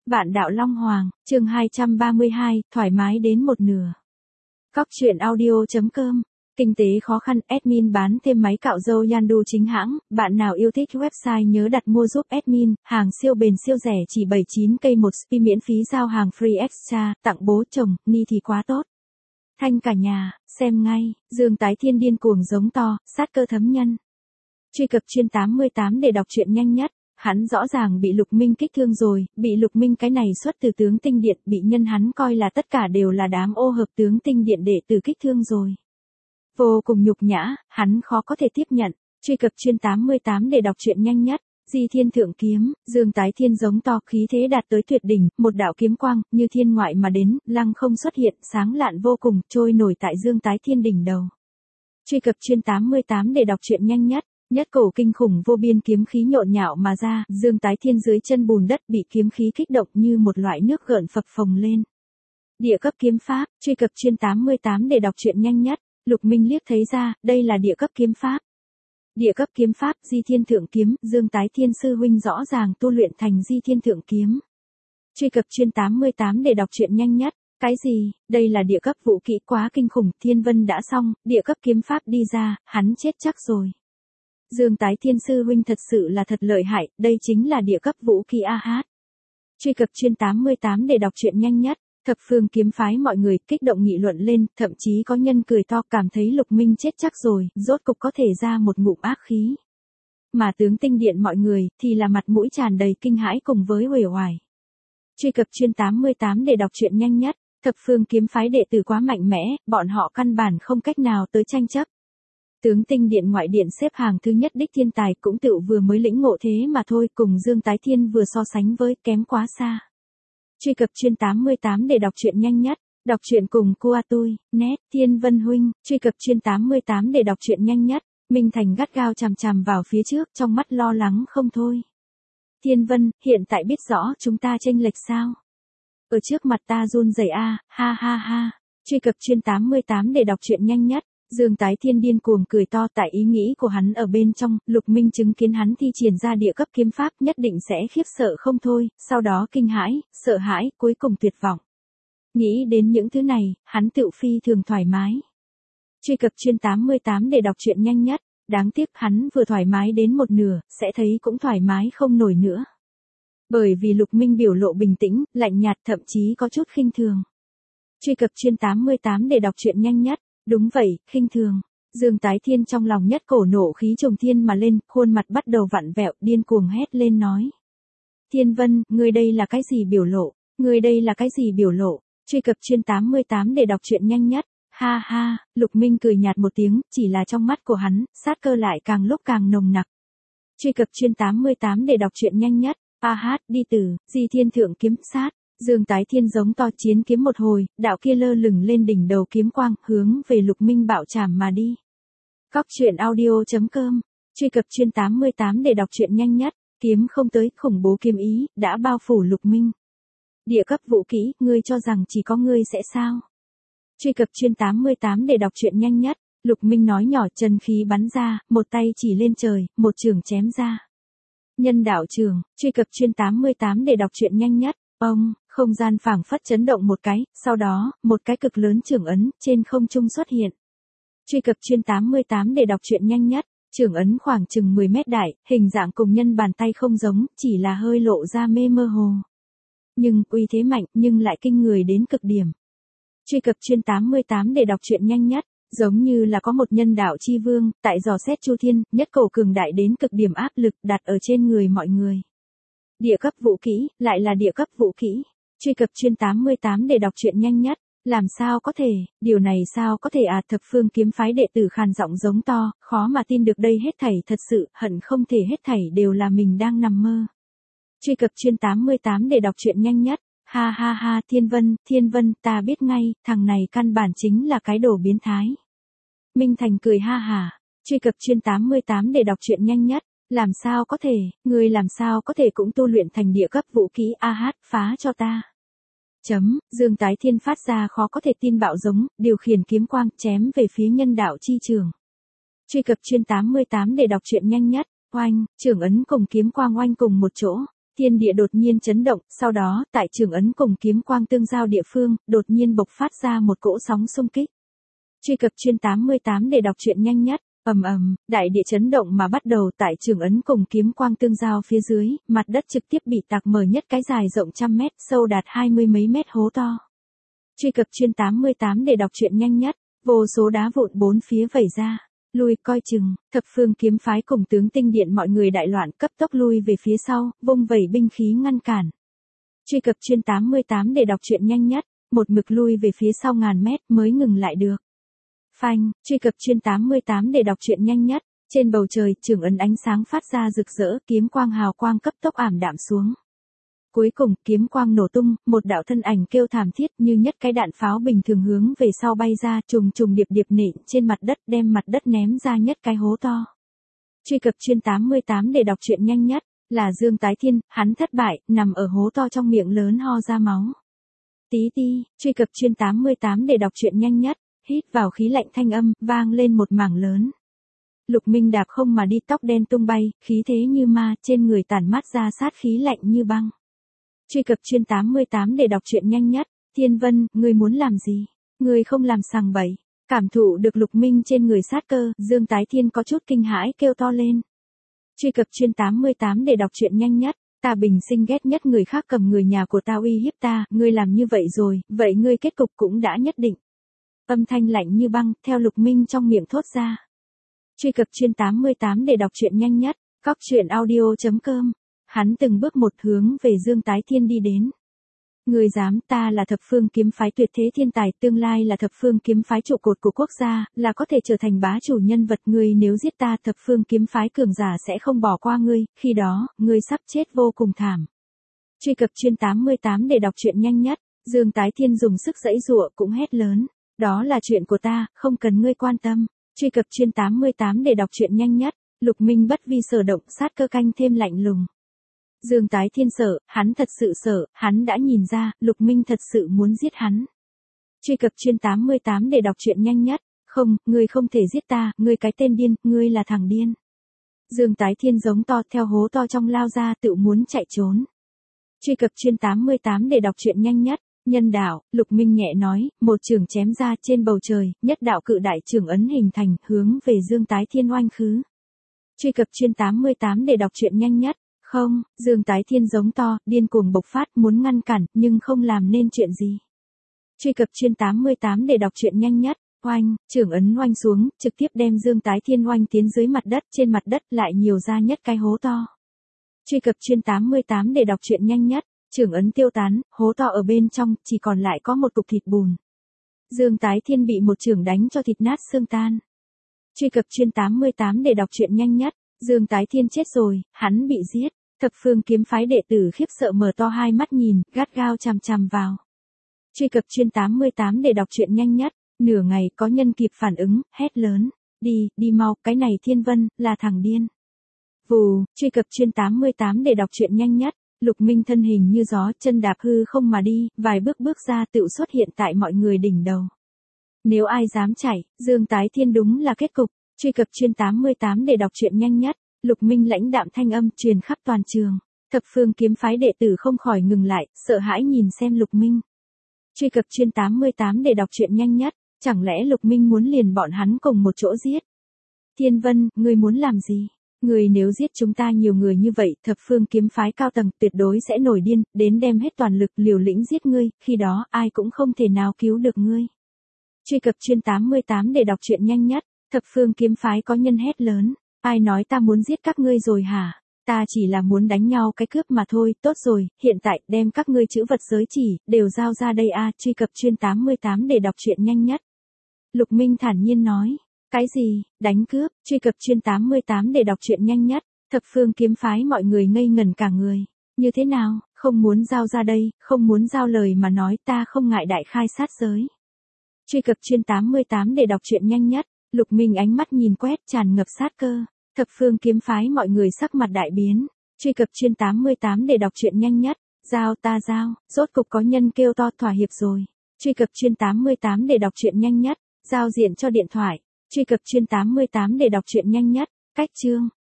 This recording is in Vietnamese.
Bạn đạo Long Hoàng, chương 232, thoải mái đến một nửa. Cóc truyện audio.com. Kinh tế khó khăn, admin bán thêm máy cạo râu Yandu chính hãng. Bạn nào yêu thích website nhớ đặt mua giúp admin. Hàng siêu bền siêu rẻ chỉ 79k một spi, miễn phí giao hàng free extra. Tặng bố chồng, ni thì quá tốt. Thanh cả nhà, xem ngay. Dương Tái Thiên điên cuồng giống to, sát cơ thấm nhân. Truy cập chuyên 88 để đọc truyện nhanh nhất. Hắn rõ ràng bị Lục Minh kích thương rồi, bị Lục Minh cái này xuất từ tướng tinh điện, bị nhân hắn coi là tất cả đều là đám ô hợp tướng tinh điện để tử kích thương rồi. Vô cùng nhục nhã, hắn khó có thể tiếp nhận. Truy cập chuyên 88 để đọc truyện nhanh nhất. Di Thiên Thượng Kiếm, Dương Tái Thiên giống to, khí thế đạt tới tuyệt đỉnh, một đạo kiếm quang như thiên ngoại mà đến, lăng không xuất hiện, sáng lạn vô cùng, trôi nổi tại Dương Tái Thiên đỉnh đầu. Truy cập chuyên 88 để đọc truyện nhanh nhất. Nhất cổ kinh khủng vô biên kiếm khí nhộn nhạo mà ra, Dương Tái Thiên dưới chân bùn đất bị kiếm khí kích động như một loại nước gợn phập phồng lên. Địa cấp kiếm pháp, truy cập chuyên 88 để đọc truyện nhanh nhất. Lục Minh liếc thấy ra, đây là địa cấp kiếm pháp. Địa cấp kiếm pháp, Di Thiên Thượng Kiếm, Dương Tái Thiên sư huynh rõ ràng tu luyện thành Di Thiên Thượng Kiếm. Truy cập chuyên 88 để đọc truyện nhanh nhất. Cái gì, đây là địa cấp vũ kỹ quá kinh khủng, Thiên Vân đã xong, địa cấp kiếm pháp đi ra, hắn chết chắc rồi. Dương Tái Thiên sư huynh thật sự là thật lợi hại, đây chính là địa cấp vũ khí AH. Truy cập chuyên 88 để đọc truyện nhanh nhất. Thập phương kiếm phái mọi người kích động nghị luận lên, thậm chí có nhân cười to cảm thấy Lục Minh chết chắc rồi, rốt cục có thể ra một ngụm ác khí. Mà tướng tinh điện mọi người thì là mặt mũi tràn đầy kinh hãi cùng với uể oải. Truy cập chuyên 88 để đọc truyện nhanh nhất. Thập phương kiếm phái đệ tử quá mạnh mẽ, bọn họ căn bản không cách nào tới tranh chấp. Tướng tinh điện ngoại điện xếp hàng thứ nhất đích thiên tài cũng tự vừa mới lĩnh ngộ thế mà thôi, cùng Dương Tái Thiên vừa so sánh với kém quá xa. Truy cập chuyên 88 để đọc truyện nhanh nhất. Đọc truyện cùng Cua Tui, net, Thiên Vân huynh, truy cập chuyên 88 để đọc truyện nhanh nhất. Minh Thành gắt gao chằm chằm vào phía trước, trong mắt lo lắng không thôi. Thiên Vân, hiện tại biết rõ chúng ta chênh lệch sao? Ở trước mặt ta run rẩy a, ha ha ha. Truy cập chuyên 88 để đọc truyện nhanh nhất. Dương Tái Thiên điên cuồng cười to, tại ý nghĩ của hắn ở bên trong, Lục Minh chứng kiến hắn thi triển ra địa cấp kiếm pháp nhất định sẽ khiếp sợ không thôi, sau đó kinh hãi, sợ hãi, cuối cùng tuyệt vọng. Nghĩ đến những thứ này, hắn tự phi thường thoải mái. Truy cập chuyên 88 để đọc truyện nhanh nhất. Đáng tiếc hắn vừa thoải mái đến một nửa, sẽ thấy cũng thoải mái không nổi nữa. Bởi vì Lục Minh biểu lộ bình tĩnh, lạnh nhạt, thậm chí có chút khinh thường. Truy cập chuyên 88 để đọc truyện nhanh nhất. Đúng vậy, khinh thường. Dương Tái Thiên trong lòng nhất cổ nộ khí trùng thiên mà lên, khuôn mặt bắt đầu vặn vẹo, điên cuồng hét lên nói. Thiên Vân, ngươi đây là cái gì biểu lộ? Ngươi đây là cái gì biểu lộ? Truy cập chuyên 88 để đọc truyện nhanh nhất. Ha ha, Lục Minh cười nhạt một tiếng, chỉ là trong mắt của hắn, sát cơ lại càng lúc càng nồng nặc. Truy cập chuyên 88 để đọc truyện nhanh nhất. AH, đi từ, Di Thiên Thượng Kiếm sát. Dương Tái Thiên giống to, chiến kiếm một hồi, đạo kia lơ lửng lên đỉnh đầu kiếm quang, hướng về Lục Minh bạo chảm mà đi. Cóc truyện audio.com. Truy cập chuyên 88 để đọc truyện nhanh nhất. Kiếm không tới, khủng bố kiếm ý đã bao phủ Lục Minh. Địa cấp vũ kỹ, ngươi cho rằng chỉ có ngươi sẽ sao? Truy cập chuyên 88 để đọc truyện nhanh nhất. Lục Minh nói nhỏ, chân khí bắn ra, một tay chỉ lên trời, một chưởng chém ra. Nhân đạo trường. Truy cập chuyên 88 để đọc truyện nhanh nhất. Ông, không gian phảng phất chấn động một cái, sau đó, một cái cực lớn chưởng ấn trên không trung xuất hiện. Truy cập chuyên 88 để đọc truyện nhanh nhất. Chưởng ấn khoảng chừng 10 mét đại, hình dạng cùng nhân bàn tay không giống, chỉ là hơi lộ ra mê mơ hồ. Nhưng uy thế mạnh, nhưng lại kinh người đến cực điểm. Truy cập chuyên 88 để đọc truyện nhanh nhất. Giống như là có một nhân đạo chi vương, tại dò xét Chu Thiên, nhất cổ cường đại đến cực điểm áp lực đặt ở trên người mọi người. Địa cấp vũ kỹ, lại là địa cấp vũ kỹ. Truy cập chuyên 88 để đọc truyện nhanh nhất. Làm sao có thể, điều này sao có thể à? Thập phương kiếm phái đệ tử khàn giọng giống to, khó mà tin được đây hết thảy thật sự, hận không thể hết thảy đều là mình đang nằm mơ. Truy cập chuyên 88 để đọc truyện nhanh nhất. Ha ha ha, Thiên Vân, ta biết ngay, thằng này căn bản chính là cái đồ biến thái. Minh Thành cười ha hả. Truy cập chuyên 88 để đọc truyện nhanh nhất. Làm sao có thể, ngươi làm sao có thể cũng tu luyện thành địa cấp vũ khí AH, phá cho ta. Dương Tái Thiên phát ra khó có thể tin bạo giống, điều khiển kiếm quang chém về phía nhân đạo chi trường. Truy cập chuyên 88 để đọc truyện nhanh nhất. Oanh, chưởng ấn cùng kiếm quang oanh cùng một chỗ. Thiên địa đột nhiên chấn động, sau đó, tại trường ấn cùng kiếm quang tương giao địa phương, đột nhiên bộc phát ra một cỗ sóng xung kích. Truy cập chuyên 88 để đọc truyện nhanh nhất. Ầm ầm, đại địa chấn động mà bắt đầu tại trường ấn cùng kiếm quang tương giao phía dưới, mặt đất trực tiếp bị tạc mở nhất cái dài rộng trăm mét, sâu đạt 20 mấy mét hố to. Truy cập chuyên 88 để đọc truyện nhanh nhất, vô số đá vụn bốn phía vẩy ra. Lui coi chừng, thập phương kiếm phái cùng tướng tinh điện mọi người đại loạn cấp tốc lui về phía sau, vung vẩy binh khí ngăn cản. Truy cập chuyên 88 để đọc truyện nhanh nhất, một mực lui về phía sau ngàn mét mới ngừng lại được. Phanh, truy cập chuyên 88 để đọc truyện nhanh nhất, trên bầu trời trường ấn ánh sáng phát ra rực rỡ, kiếm quang hào quang cấp tốc ảm đạm xuống. Cuối cùng, kiếm quang nổ tung, một đạo thân ảnh kêu thảm thiết như nhất cái đạn pháo bình thường hướng về sau bay ra, trùng trùng điệp điệp nện trên mặt đất, đem mặt đất ném ra nhất cái hố to. Truy cập chuyên 88 để đọc truyện nhanh nhất, là Dương Tái Thiên, hắn thất bại, nằm ở hố to trong miệng lớn ho ra máu. Tí ti, truy cập chuyên 88 để đọc truyện nhanh nhất, hít vào khí lạnh thanh âm, vang lên một mảng lớn. Lục Minh đạp không mà đi, tóc đen tung bay, khí thế như ma, trên người tản mát ra sát khí lạnh như băng. Truy cập chuyên 88 để đọc truyện nhanh nhất. Thiên Vân, ngươi muốn làm gì? Ngươi không làm sằng bậy. Cảm thụ được Lục Minh trên người sát cơ, Dương Tái Thiên có chút kinh hãi kêu to lên. Truy cập chuyên 88 để đọc truyện nhanh nhất. Ta bình sinh ghét nhất người khác cầm người nhà của ta uy hiếp ta, ngươi làm như vậy rồi, vậy ngươi kết cục cũng đã nhất định. Âm thanh lạnh như băng, theo Lục Minh trong miệng thốt ra. Truy cập chuyên 88 để đọc truyện nhanh nhất. Cóc truyện audio.com. Hắn từng bước một hướng về Dương Tái Thiên đi đến. Ngươi dám, ta là thập phương kiếm phái tuyệt thế thiên tài, tương lai là thập phương kiếm phái trụ cột của quốc gia, là có thể trở thành bá chủ nhân vật. Ngươi nếu giết ta, thập phương kiếm phái cường giả sẽ không bỏ qua ngươi, khi đó, ngươi sắp chết vô cùng thảm. Truy cập chuyên 88 để đọc truyện nhanh nhất. Dương Tái Thiên dùng sức giãy giụa cũng hét lớn. Đó là chuyện của ta, không cần ngươi quan tâm. Truy cập chuyên 88 để đọc truyện nhanh nhất. Lục Minh bất vi sở động, sát cơ canh thêm lạnh lùng. Dương Tái Thiên sợ, hắn thật sự sợ, hắn đã nhìn ra, Lục Minh thật sự muốn giết hắn. Truy cập chuyên 88 để đọc truyện nhanh nhất. Không, ngươi không thể giết ta, ngươi cái tên điên, ngươi là thằng điên. Dương Tái Thiên giống to theo hố to trong lao ra, tự muốn chạy trốn. Truy cập chuyên 88 để đọc truyện nhanh nhất. Nhân đạo, Lục Minh nhẹ nói, một chưởng chém ra trên bầu trời, nhất đạo cự đại chưởng ấn hình thành, hướng về Dương Tái Thiên oanh khứ. Truy cập chuyên 88 để đọc truyện nhanh nhất. Không, Dương Tái Thiên giống to, điên cuồng bộc phát, muốn ngăn cản, nhưng không làm nên chuyện gì. Truy cập chuyên 88 để đọc truyện nhanh nhất. Oanh, chưởng ấn oanh xuống, trực tiếp đem Dương Tái Thiên oanh tiến dưới mặt đất, trên mặt đất lại nhiều ra nhất cái hố to. Truy cập chuyên 88 để đọc truyện nhanh nhất. Chưởng ấn tiêu tán, hố to ở bên trong, chỉ còn lại có một cục thịt bùn. Dương Tái Thiên bị một chưởng đánh cho thịt nát xương tan. Truy cập chuyên 88 để đọc truyện nhanh nhất. Dương Tái Thiên chết rồi, hắn bị giết. Thập phương kiếm phái đệ tử khiếp sợ mở to hai mắt nhìn, gắt gao chằm chằm vào. Truy cập chuyên 88 để đọc truyện nhanh nhất. Nửa ngày có nhân kịp phản ứng, hét lớn. Đi mau, cái này Thiên Vân, là thằng điên. Vù, truy cập chuyên 88 để đọc truyện nhanh nhất. Lục Minh thân hình như gió, chân đạp hư không mà đi, vài bước ra tựu xuất hiện tại mọi người đỉnh đầu. Nếu ai dám chạy, Dương Tái Thiên đúng là kết cục. Truy cập chuyên 88 để đọc truyện nhanh nhất. Lục Minh lãnh đạm thanh âm truyền khắp toàn trường. Thập phương kiếm phái đệ tử không khỏi ngừng lại, sợ hãi nhìn xem Lục Minh. Truy cập chuyên 88 để đọc truyện nhanh nhất. Chẳng lẽ Lục Minh muốn liền bọn hắn cùng một chỗ giết? Thiên Vân, ngươi muốn làm gì? Ngươi nếu giết chúng ta nhiều người như vậy, thập phương kiếm phái cao tầng tuyệt đối sẽ nổi điên, đến đem hết toàn lực liều lĩnh giết ngươi, khi đó ai cũng không thể nào cứu được ngươi. Truy cập chuyên 88 để đọc truyện nhanh nhất. Thập phương kiếm phái có nhân hét lớn. Ai nói ta muốn giết các ngươi rồi hả? Ta chỉ là muốn đánh nhau cái cướp mà thôi, tốt rồi, hiện tại đem các ngươi chữ vật giới chỉ, đều giao ra đây a. Truy cập chuyên 88 để đọc truyện nhanh nhất. Lục Minh thản nhiên nói. Cái gì, đánh cướp? Truy cập chuyên 88 để đọc truyện nhanh nhất. Thập phương kiếm phái mọi người ngây ngẩn cả người. Như thế nào, không muốn giao ra đây, không muốn giao lời mà nói, ta không ngại đại khai sát giới. Truy cập chuyên 88 để đọc truyện nhanh nhất. Lục Minh ánh mắt nhìn quét tràn ngập sát cơ. Thập phương kiếm phái mọi người sắc mặt đại biến. Truy cập chuyên 88 để đọc truyện nhanh nhất. Giao ta giao, rốt cục có nhân kêu to thỏa hiệp rồi. Truy cập chuyên 88 để đọc truyện nhanh nhất. Giao diện cho điện thoại. Truy cập chuyên 88 để đọc truyện nhanh nhất. Cách chương.